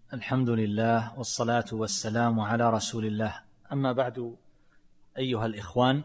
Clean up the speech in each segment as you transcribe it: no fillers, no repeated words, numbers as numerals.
الحمد لله والصلاة والسلام على رسول الله. أما بعد أيها الإخوان،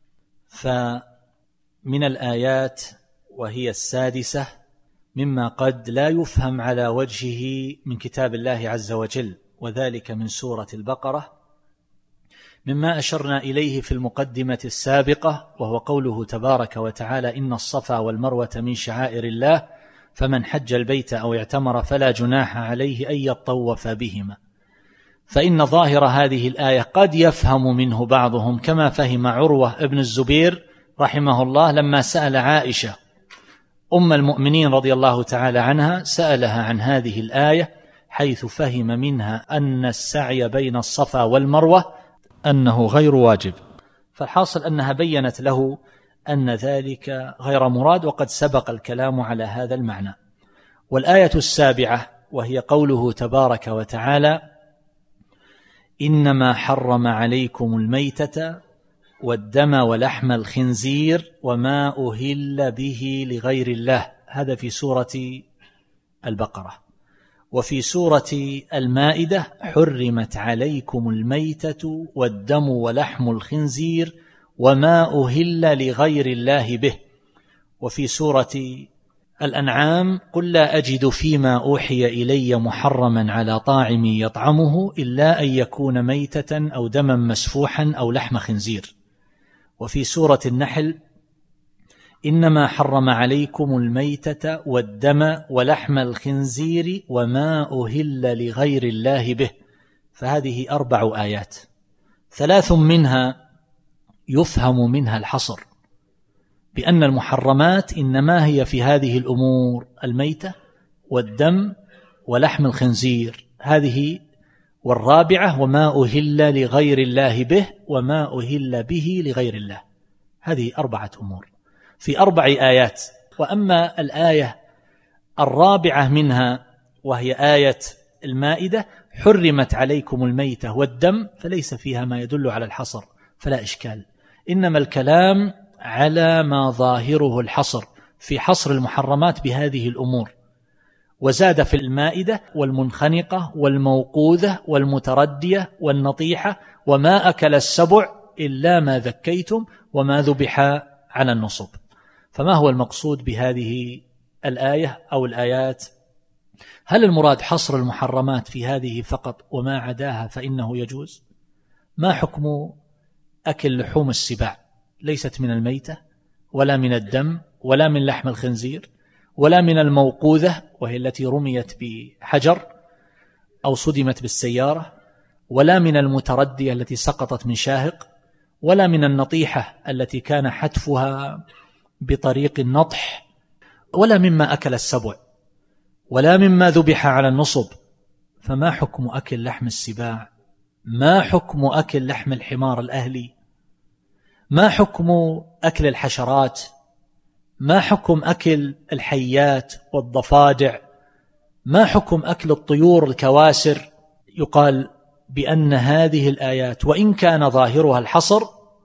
فمن الآيات وهي السادسة مما قد لا يفهم على وجهه من كتاب الله عز وجل، وذلك من سورة البقرة، مما أشرنا إليه في المقدمة السابقة، وهو قوله تبارك وتعالى: إن الصفا والمروة من شعائر الله فمن حج البيت أو اعتمر فلا جناح عليه أن يطوف بهما. فإن ظاهر هذه الآية قد يفهم منه بعضهم كما فهم عروة ابن الزبير رحمه الله لما سأل عائشة أم المؤمنين رضي الله تعالى عنها، سألها عن هذه الآية حيث فهم منها أن السعي بين الصفا والمروة أنه غير واجب، فالحاصل أنها بيّنت له أن ذلك غير مراد، وقد سبق الكلام على هذا المعنى. والآية السابعة وهي قوله تبارك وتعالى: إنما حرم عليكم الميتة والدم ولحم الخنزير وما أهل به لغير الله. هذا في سورة البقرة. وفي سورة المائدة: حرمت عليكم الميتة والدم ولحم الخنزير وما أهل لغير الله به. وفي سورة الأنعام: قل لا أجد فيما أوحي إلي محرما على طاعم يطعمه إلا أن يكون ميتة أو دما مسفوحا أو لحم خنزير. وفي سورة النحل: إنما حرم عليكم الميتة والدم ولحم الخنزير وما أهل لغير الله به. فهذه 4 آيات، 3 منها يفهم منها الحصر بأن المحرمات إنما هي في هذه الأمور: الميتة والدم ولحم الخنزير، هذه. والرابعة: وما أهل لغير الله به وما أهل به لغير الله. هذه 4 أمور في 4 آيات. وأما الآية الرابعة منها وهي آية المائدة: حرمت عليكم الميتة والدم، فليس فيها ما يدل على الحصر، فلا إشكال. إنما الكلام على ما ظاهره الحصر، في حصر المحرمات بهذه الأمور. وزاد في المائدة: والمنخنقة والموقوذة والمتردية والنطيحة وما أكل السبع إلا ما ذكيتم وما ذبح على النصب. فما هو المقصود بهذه الآية أو الآيات؟ هل المراد حصر المحرمات في هذه فقط وما عداها فإنه يجوز؟ ما حكم أكل لحوم السباع؟ ليست من الميتة ولا من الدم ولا من لحم الخنزير ولا من الموقوذة وهي التي رميت بحجر أو صدمت بالسيارة، ولا من المتردية التي سقطت من شاهق، ولا من النطيحة التي كان حتفها بطريق النطح، ولا مما أكل السبع، ولا مما ذبح على النصب. فما حكم أكل لحم السباع؟ ما حكم أكل لحم الحمار الأهلي؟ ما حكم أكل الحشرات؟ ما حكم أكل الحيات والضفادع؟ ما حكم أكل الطيور الكواسر؟ يقال بأن هذه الآيات وإن كان ظاهرها الحصر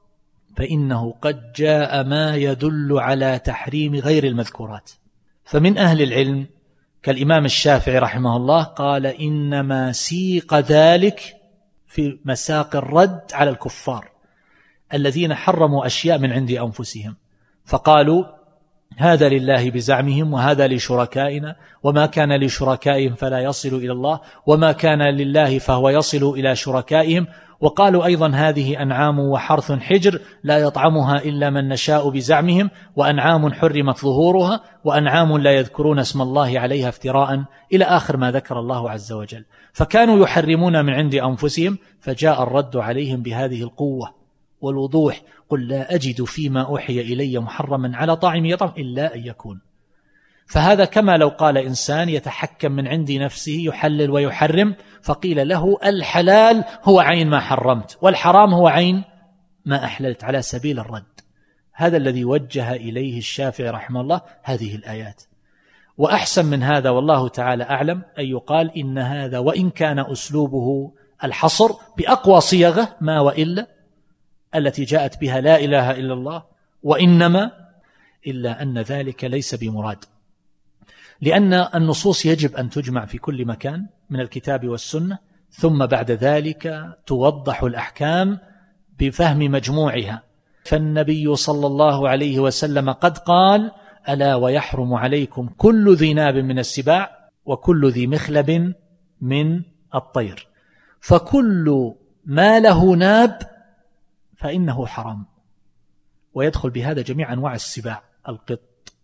فإنه قد جاء ما يدل على تحريم غير المذكورات. فمن أهل العلم كالإمام الشافعي رحمه الله قال: إنما سيق ذلك في مساق الرد على الكفار الذين حرموا أشياء من عند أنفسهم، فقالوا: هذا لله بزعمهم وهذا لشركائنا، وما كان لشركائهم فلا يصل إلى الله، وما كان لله فهو يصل إلى شركائهم. وقالوا أيضا: هذه أنعام وحرث حجر لا يطعمها إلا من نشاء بزعمهم، وأنعام حرمت ظهورها، وأنعام لا يذكرون اسم الله عليها افتراء، إلى آخر ما ذكر الله عز وجل. فكانوا يحرمون من عند أنفسهم، فجاء الرد عليهم بهذه القوة والوضوح: قل لا أجد فيما أوحي إلي محرما على طاعم يطعم إلا أن يكون. فهذا كما لو قال إنسان يتحكم من عند نفسه يحلل ويحرم، فقيل له: الحلال هو عين ما حرمت والحرام هو عين ما أحللت، على سبيل الرد. هذا الذي وجه إليه الشافعي رحمه الله هذه الآيات. وأحسن من هذا والله تعالى أعلم أن يقال إن هذا وإن كان أسلوبه الحصر بأقوى صيغه ما وإلا التي جاءت بها لا إله إلا الله وإنما، إلا أن ذلك ليس بمراد. لأن النصوص يجب أن تجمع في كل مكان من الكتاب والسنة، ثم بعد ذلك توضح الأحكام بفهم مجموعها. فالنبي صلى الله عليه وسلم قد قال: ألا ويحرم عليكم كل ذي ناب من السباع وكل ذي مخلب من الطير، فكل ما له ناب فإنه حرام، ويدخل بهذا جميع أنواع السباع، القط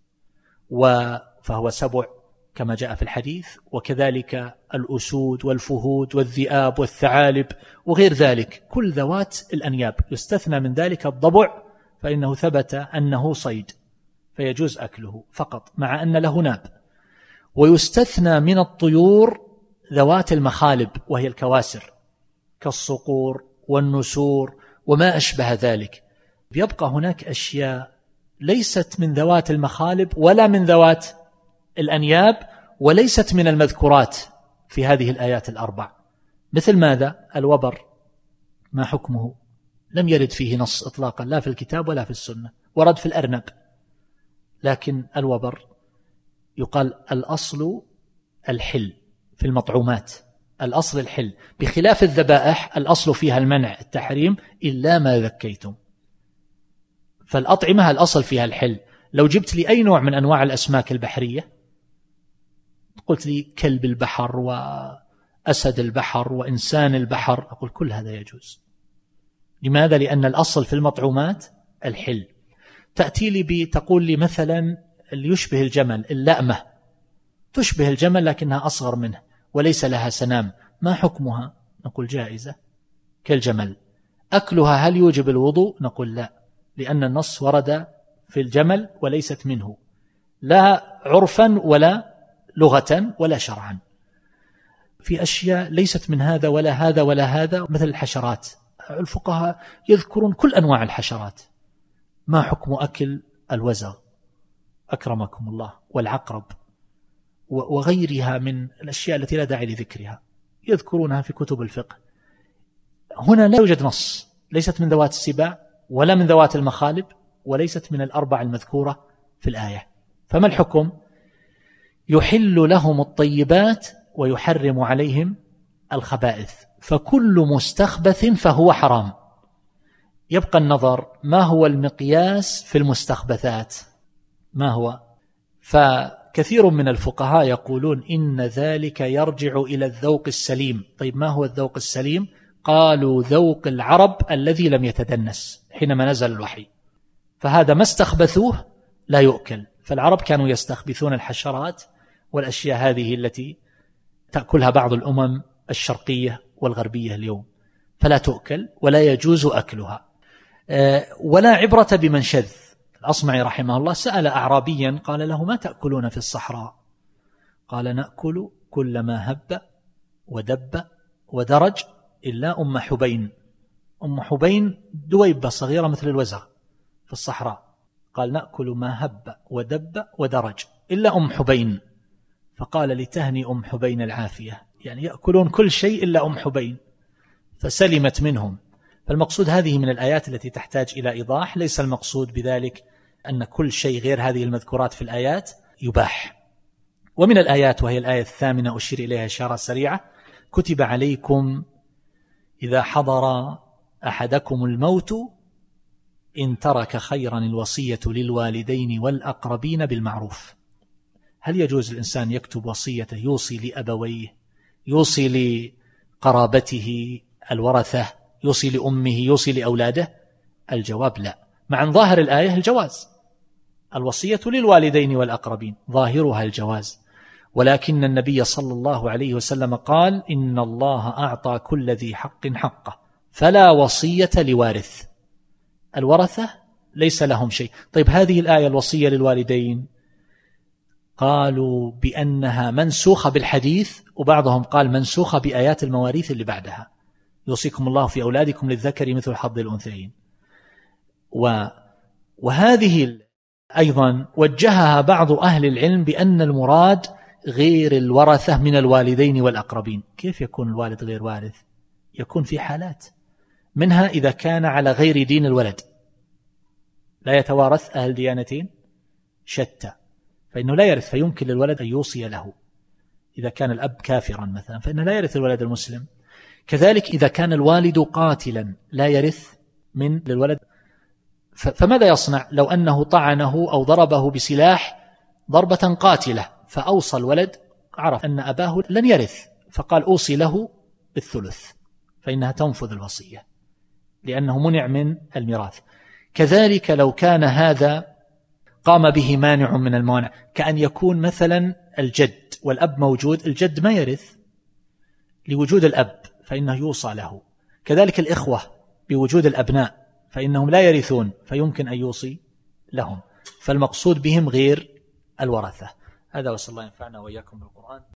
فهو سبع كما جاء في الحديث، وكذلك الأسود والفهود والذئاب والثعالب وغير ذلك، كل ذوات الأنياب. يستثنى من ذلك الضبع، فإنه ثبت أنه صيد فيجوز أكله فقط مع أن له ناب. ويستثنى من الطيور ذوات المخالب وهي الكواسر كالصقور والنسور وما أشبه ذلك. يبقى هناك أشياء ليست من ذوات المخالب ولا من ذوات الأنياب وليست من المذكورات في هذه الآيات الأربع. مثل ماذا؟ الوبر، ما حكمه؟ لم يرد فيه نص إطلاقا، لا في الكتاب ولا في السنة. ورد في الأرنب، لكن الوبر يقال الأصل الحل في المطعومات، الأصل الحل، بخلاف الذبائح الأصل فيها المنع التحريم إلا ما ذكيتم. فالأطعمة الأصل فيها الحل. لو جبت لي أي نوع من أنواع الأسماك البحرية، قلت لي كلب البحر وأسد البحر وإنسان البحر، أقول كل هذا يجوز. لماذا؟ لأن الأصل في المطعومات الحل. تأتي لي تقول لي مثلا اللي يشبه الجمل، اللأمة تشبه الجمل لكنها أصغر منه وليس لها سنام، ما حكمها؟ نقول جائزة كالجمل. أكلها هل يوجب الوضوء؟ نقول لا، لأن النص ورد في الجمل وليست منه، لا عرفا ولا لغة ولا شرعا. في أشياء ليست من هذا ولا هذا ولا هذا، مثل الحشرات، الفقهاء يذكرون كل أنواع الحشرات. ما حكم أكل الوزغ أكرمكم الله والعقرب وغيرها من الأشياء التي لا داعي لذكرها، يذكرونها في كتب الفقه. هنا لا يوجد نص، ليست من ذوات السباع ولا من ذوات المخالب وليست من الأربع المذكورة في الآية. فما الحكم؟ يحل لهم الطيبات ويحرم عليهم الخبائث، فكل مستخبث فهو حرام. يبقى النظر ما هو المقياس في المستخبثات، ما هو؟ فكثير من الفقهاء يقولون إن ذلك يرجع إلى الذوق السليم. طيب ما هو الذوق السليم؟ قالوا ذوق العرب الذي لم يتدنس حينما نزل الوحي، فهذا ما استخبثوه لا يؤكل. فالعرب كانوا يستخبثون الحشرات والأشياء هذه التي تأكلها بعض الأمم الشرقية والغربية اليوم، فلا تؤكل ولا يجوز أكلها. ولا عبرة بمن شذ. الأصمعي رحمه الله سأل أعرابيا قال له: ما تأكلون في الصحراء؟ قال: نأكل كل ما هب ودب ودرج إلا أم حبين. أم حبين دويبة صغيرة مثل الوزغ في الصحراء. قال: نأكل ما هب ودب ودرج إلا أم حبين. فقال: لتهني أم حبين العافية، يعني يأكلون كل شيء إلا أم حبين، فسلمت منهم. فالمقصود هذه من الآيات التي تحتاج إلى إيضاح. ليس المقصود بذلك أن كل شيء غير هذه المذكورات في الآيات يباح. ومن الآيات، وهي الآية 8 أشير إليها إشارة سريعة: كتب عليكم إذا حضر أحدكم الموت إن ترك خيرا الوصية للوالدين والأقربين بالمعروف. هل يجوز الإنسان يكتب وصيته يوصي لأبويه، يوصي لقرابته الورثة، يوصي لأمه، يوصي لأولاده؟ الجواب لا، مع أن ظاهر الآية الجواز، الوصية للوالدين والأقربين ظاهرها الجواز، ولكن النبي صلى الله عليه وسلم قال: إن الله أعطى كل ذي حق حقه فلا وصية لوارث. الورثة ليس لهم شيء. طيب هذه الآية الوصية للوالدين قالوا بأنها منسوخة بالحديث، وبعضهم قال منسوخة بآيات المواريث اللي بعدها: يوصيكم الله في أولادكم للذكر مثل حظ الأنثيين. وهذه أيضا وجهها بعض أهل العلم بأن المراد غير الورثة من الوالدين والأقربين. كيف يكون الوالد غير وارث؟ يكون في حالات، منها إذا كان على غير دين الولد، لا يتوارث أهل ديانتين شتى، فإنه لا يرث، فيمكن للولد أن يوصي له. إذا كان الأب كافرا مثلا فإنه لا يرث الولد المسلم. كذلك إذا كان الوالد قاتلا لا يرث من للولد. فماذا يصنع لو أنه طعنه أو ضربه بسلاح ضربة قاتلة فأوصى الولد، عرف أن أباه لن يرث فقال أوصي له بالثلث، فإنها تنفذ الوصية لأنه منع من الميراث. كذلك لو كان هذا قام به مانع من الموانع، كأن يكون مثلا الجد والأب موجود، الجد ما يرث لوجود الأب فإنه يوصى له. كذلك الإخوة بوجود الأبناء فإنهم لا يرثون فيمكن أن يوصي لهم، فالمقصود بهم غير الورثة. هذا، وصلى الله ينفعنا وإياكم بالقرآن.